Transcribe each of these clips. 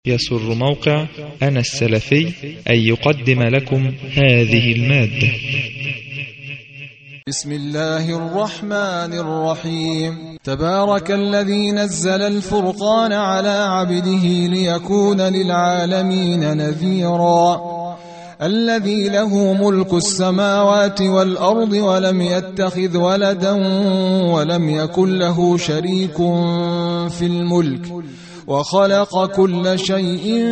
يسر موقع أنا السلفي أن يقدم لكم هذه المادة. بسم الله الرحمن الرحيم. تبارك الذي نزل الفرقان على عبده ليكون للعالمين نذيرا. الذي له ملك السماوات والأرض ولم يتخذ ولدا ولم يكن له شريك في الملك وخلق كل شيء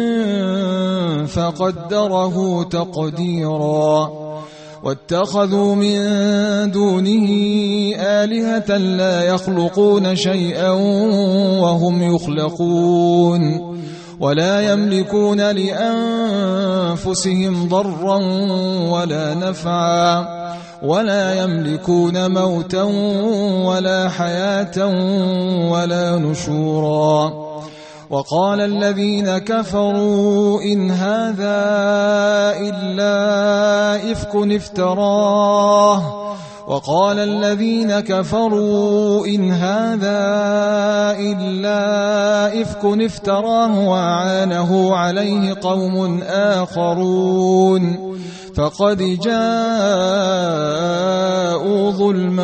فقدره تقديرا. واتخذوا من دونه آلهة لا يخلقون شيئا وهم يخلقون ولا يملكون لأنفسهم ضرا ولا نفعا ولا يملكون موتا ولا حياة ولا نشورا. وقال الذين كفروا إن هذا إلا إفك افتراه وقال الذين كفروا إن هذا إلا إفك افتراه وأعانه عليه قوم آخرون فقد جاءوا ظلما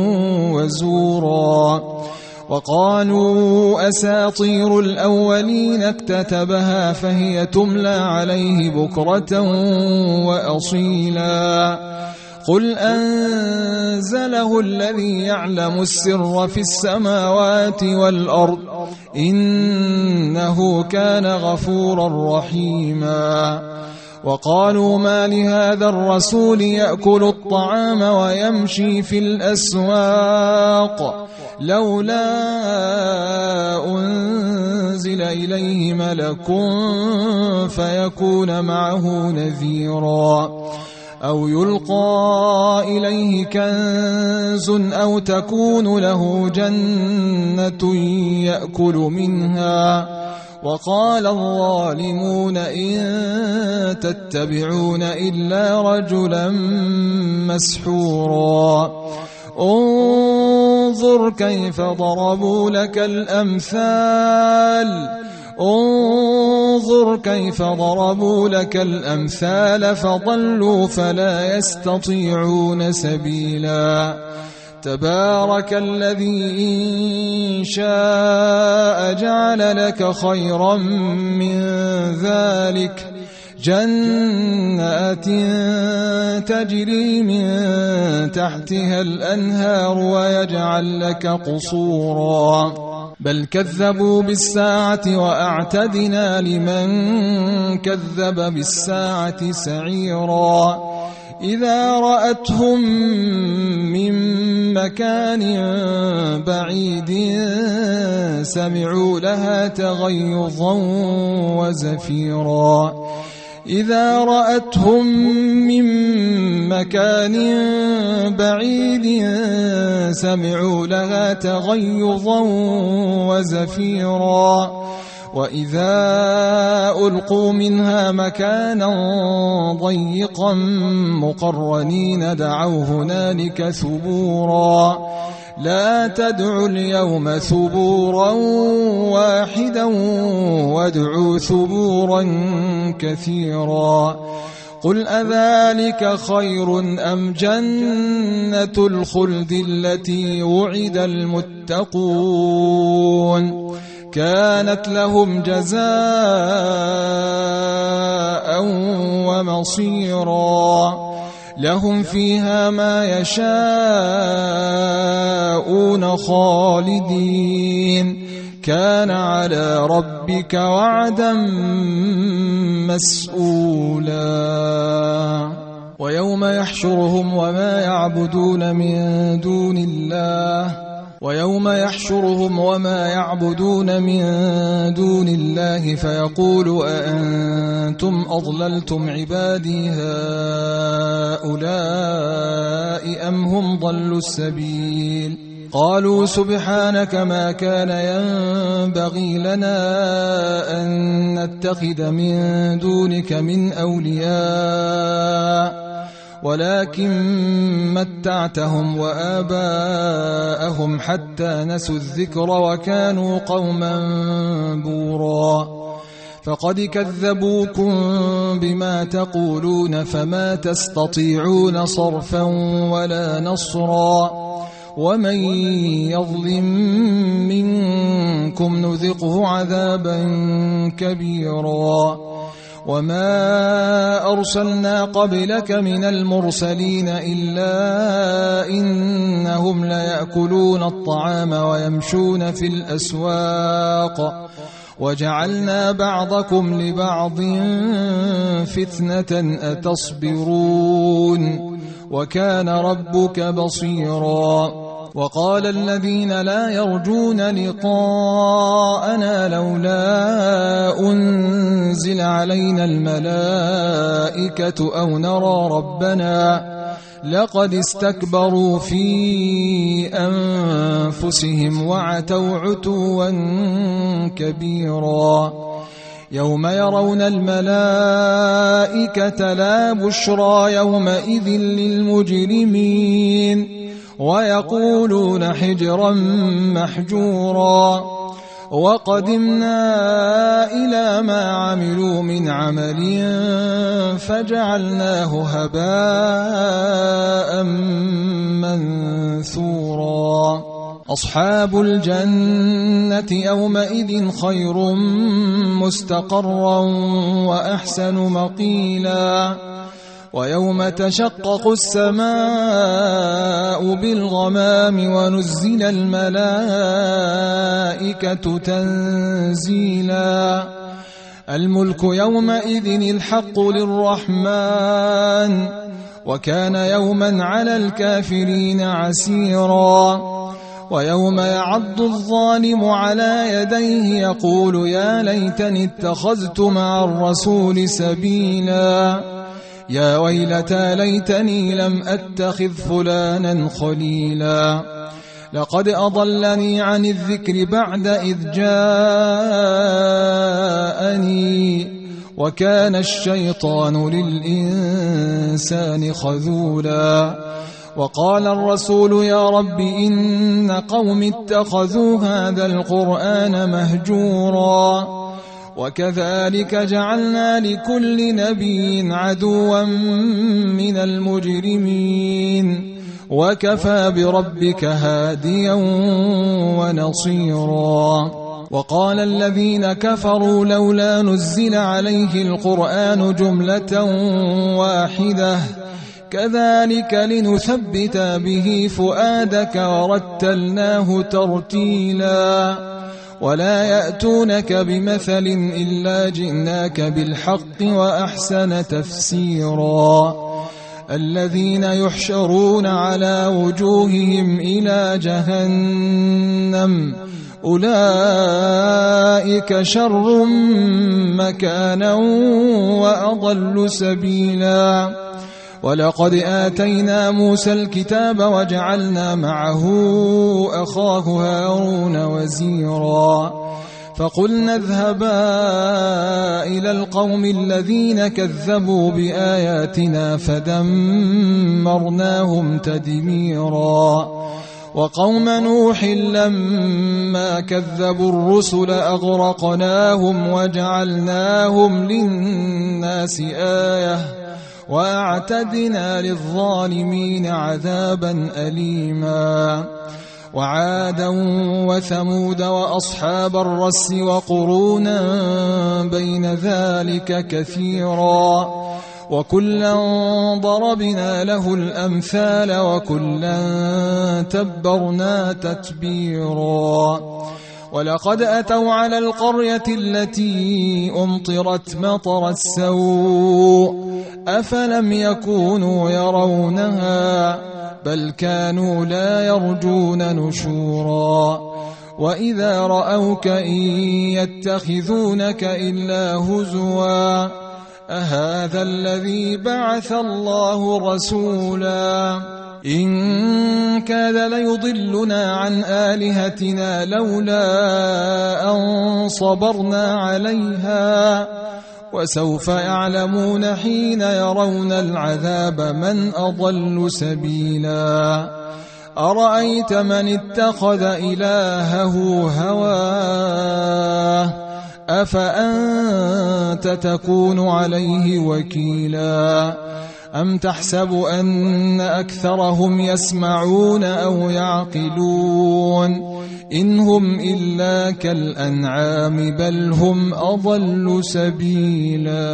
وزورا. وقالوا أساطير الأولين اكتتبها فهي تملى عليه بكرة وأصيلا. قل أنزله الذي يعلم السر في السماوات والأرض إنه كان غفورا رحيما. وقالوا ما لهذا الرسول يأكل الطعام ويمشي في الأسواق لولا أنزل إليه ملك فيكون معه نذيرا أو يلقى إليه كنز أو تكون له جنة يأكل منها. وقال الظالمون إن تتبعون إلا رجلا مسحورا. انظر كيف ضربوا لك الأمثال فضلوا فلا يستطيعون سبيلا. تبارك الذي إن شاء جعل لك خيرا من ذلك جنات تجري من تحتها الأنهار ويجعل لك قصورا بل كذبوا بالساعة وأعتدنا لمن كذب بالساعة سعيرا. إذا رأتهم من مكان بعيد سمعوا لها تغيظا وزفيرا. إذا رأتهم من مكان بعيد سمعوا لها تغيظا وزفيرا. وإذا ألقوا منها مكانا ضيقا مقرنين دعوا هنالك ثبورا. لا تدعوا اليوم ثبورا واحدا وادعوا ثبورا كثيرا. قل أذلك خير أم جنة الخلد التي وعد المتقون كانت لهم جزاء ومصيرا. لهم فيها ما يشاءون خالدين كان على ربك وعدا مسئولا. ويوم يحشرهم وما يعبدون من دون الله فيقول أأنتم أضللتم عبادي هؤلاء أم هم ضلوا السبيل. قالوا سبحانك ما كان ينبغي لنا أن نتخذ من دونك من أولياء ولكن متعتهم وآباءهم حتى نسوا الذكر وكانوا قوما بورا. فقد كذبوكم بما تقولون فما تستطيعون صرفا ولا نصرا ومن يظلم منكم نذقه عذابا كبيرا وما أرسلنا قبلك من المرسلين إلا إنهم ليأكلون الطعام ويمشون في الأسواق وجعلنا بعضكم لبعض فتنة أتصبرون وكان ربك بصيرا وقال الذين لا يرجون لقاءنا لولا أنزل علينا الملائكة أو نرى ربنا لقد استكبروا في أنفسهم وعتوا عتوا كبيرا يوم يرون الملائكة لا بشرى يومئذ للمجرمين ويقولون حجرا محجورا وقدمنا إلى ما عملوا من عمل فجعلناه هباء منثورا أصحاب الجنة يومئذ خير مستقرا وأحسن مقيلا ويوم تشقق السماء بالغمام ونزل الملائكة تنزيلا الملك يومئذ الحق للرحمن وكان يوما على الكافرين عسيرا ويوم يعض الظالم على يديه يقول يا ليتني اتخذت مع الرسول سبيلا يا ويلتى ليتني لم أتخذ فلانا خليلا لقد أضلني عن الذكر بعد إذ جاءني وكان الشيطان للإنسان خذولا وقال الرسول يا رب إن قوم اتخذوا هذا القرآن مهجورا وكذلك جعلنا لكل نبي عدوا من المجرمين وكفى بربك هاديا ونصيرا وقال الذين كفروا لولا نزل عليه القرآن جملة واحدة كذلك لنثبت به فؤادك ورتلناه ترتيلا ولا يأتونك بمثل إلا جئناك بالحق وأحسن تفسيرا الذين يحشرون على وجوههم إلى جهنم أولئك شر مكانا وأضل سبيلا ولقد آتينا موسى الكتاب وجعلنا معه أخاه هارون وزيرا فقلنا اذهبا إلى القوم الذين كذبوا بآياتنا فدمرناهم تدميرا وقوم نوح لما كذبوا الرسل أغرقناهم وجعلناهم للناس آية وأعتدنا للظالمين عذابا أليما وعادا وثمود وأصحاب الرس وقرونا بين ذلك كثيرا وكلا ضربنا له الأمثال وكلا تبرنا تتبيرا ولقد أتوا على القرية التي أمطرت مطر السوء أفلم يكونوا يرونها بل كانوا لا يرجون نشورا وإذا رأوك إن يتخذونك إلا هزوا أهذا الذي بعث الله رسولا إن كاد ليضلنا عن آلهتنا لولا أن صبرنا عليها وسوف يعلمون حين يرون العذاب من أضل سبيلا أرأيت من اتخذ إلهه هواه أفأنت تكون عليه وكيلا أم تحسب أن أكثرهم يسمعون أو يعقلون إن هم إلا كالأنعام بل هم أضل سبيلا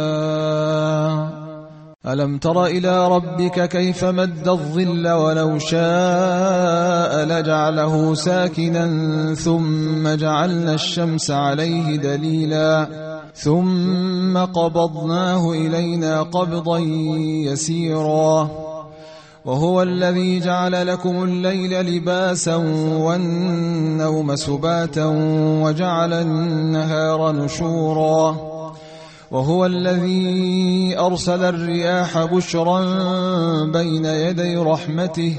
ألم تر إلى ربك كيف مد الظل ولو شاء لجعله ساكنا ثم جعلنا الشمس عليه دليلا ثم قبضناه إلينا قبضا يسيرا وهو الذي جعل لكم الليل لباسا والنوم سباتا وجعل النهار نشورا وهو الذي أرسل الرياح بشرا بين يدي رحمته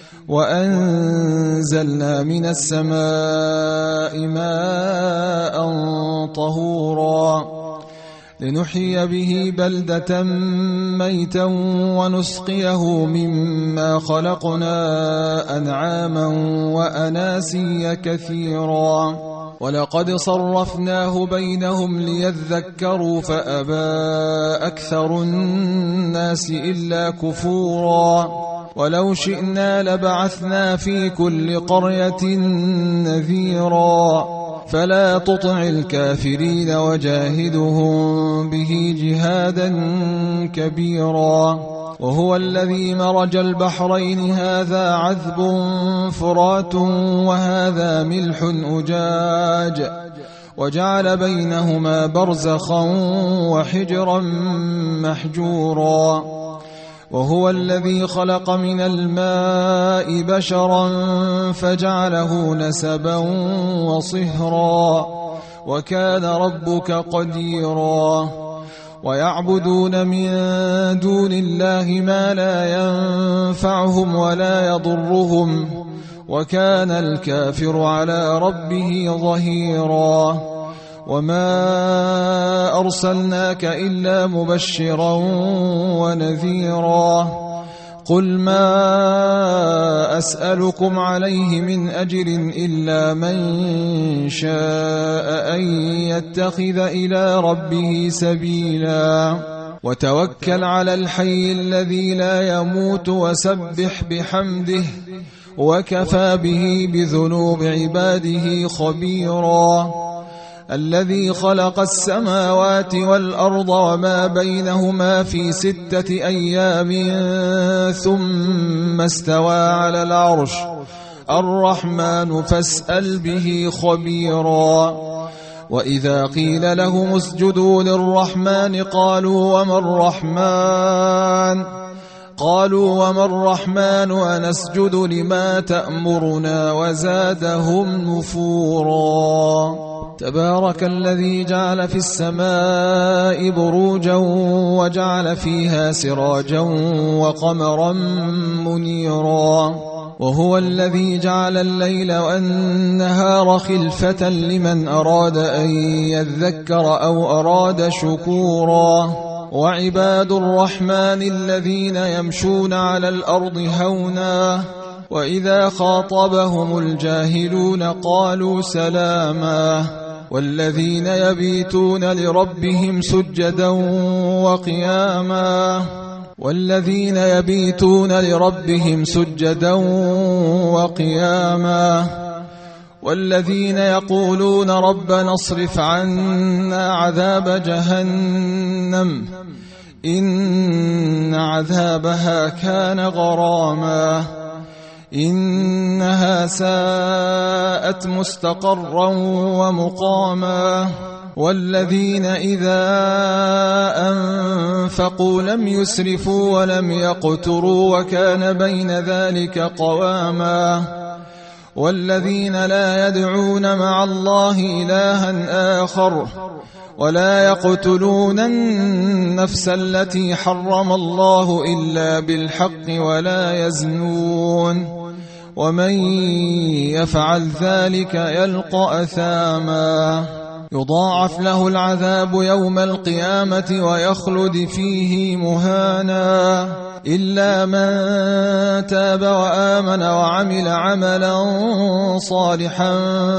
وأنزلنا من السماء ماء طهورا لنحيي به بلدة ميتا ونسقيه مما خلقنا أنعاما وأناسيا كثيرا ولقد صرفناه بينهم ليذكروا فأبى أكثر الناس إلا كفورا ولو شئنا لبعثنا في كل قرية نذيرا فلا تطع الكافرين وجاهدهم به جهادا كبيرا وهو الذي مرج البحرين هذا عذب فرات وهذا ملح أجاج وجعل بينهما برزخا وحجرا محجورا وهو الذي خلق من الماء بشرا فجعله نسبا وصهرا وكان ربك قديرا ويعبدون من دون الله ما لا ينفعهم ولا يضرهم وكان الكافر على ربه ظهيرا وما أرسلناك إلا مبشرا ونذيرا قل ما أسألكم عليه من أجر إلا من شاء أن يتخذ إلى ربه سبيلا وتوكل على الحي الذي لا يموت وسبح بحمده وكفى به بذنوب عباده خبيرا الذي خلق السماوات والأرض وما بينهما في 6 أيام ثم استوى على العرش الرحمن فاسأل به خبيرا وإذا قيل لهم اسجدوا للرحمن قالوا وما الرحمن ونسجد لما تأمرنا وزادهم نفورا تبارك الذي جعل في السماء بروجا وجعل فيها سراجا وقمرا منيرا وهو الذي جعل الليل والنهار خلفة لمن أراد أن يذكر أو أراد شكورا وعباد الرحمن الذين يمشون على الأرض هونا وإذا خاطبهم الجاهلون قالوا سلاما والذين يبيتون لربهم سجدا وقياما والذين يقولون ربنا اصرف عنا عذاب جهنم إن عذابها كان غراما إنها ساءت مستقرا ومقاما والذين إذا أنفقوا لم يسرفوا ولم يقتروا وكان بين ذلك قواما والذين لا يدعون مع الله إلها آخر ولا يقتلون النفس التي حرم الله إلا بالحق ولا يزنون ومن يفعل ذلك يلقى أثاما يضاعف له العذاب يوم القيامة ويخلد فيه مهانا إلا من تاب وآمن وعمل عملا صالحا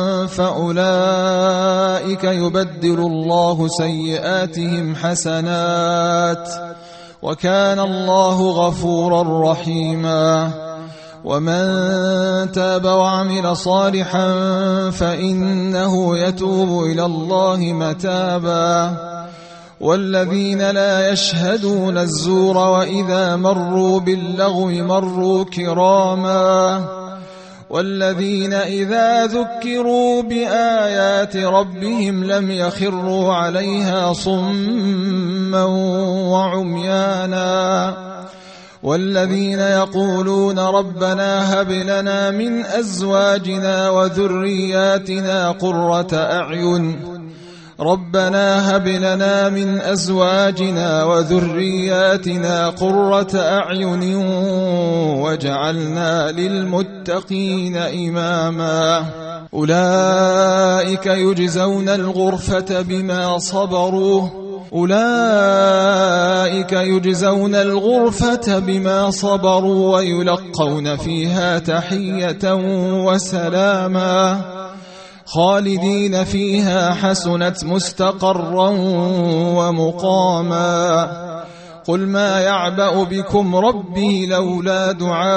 فأولئك يبدل الله سيئاتهم حسنات وكان الله غفورا رحيما ومن تاب وعمل صالحا فإنه يتوب إلى الله متابا والذين لا يشهدون الزور وإذا مروا باللغو مروا كراما والذين إذا ذكروا بآيات ربهم لم يخروا عليها صما وعميانا والذين يقولون ربنا هب لنا من أزواجنا وذرياتنا قرة أعين ربنا هب لنا من أزواجنا وذرياتنا قرة أعين واجعلنا للمتقين إماما أولئك يجزون الغرفة بما صبروا ويلقون فيها تحية وسلاما خالدين فيها حسنت مستقرا ومقاما قل ما يعبأ بكم ربي لولا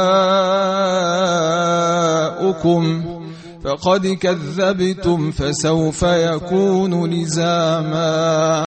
دعاؤكم فقد كذبتم فسوف يكون لزاما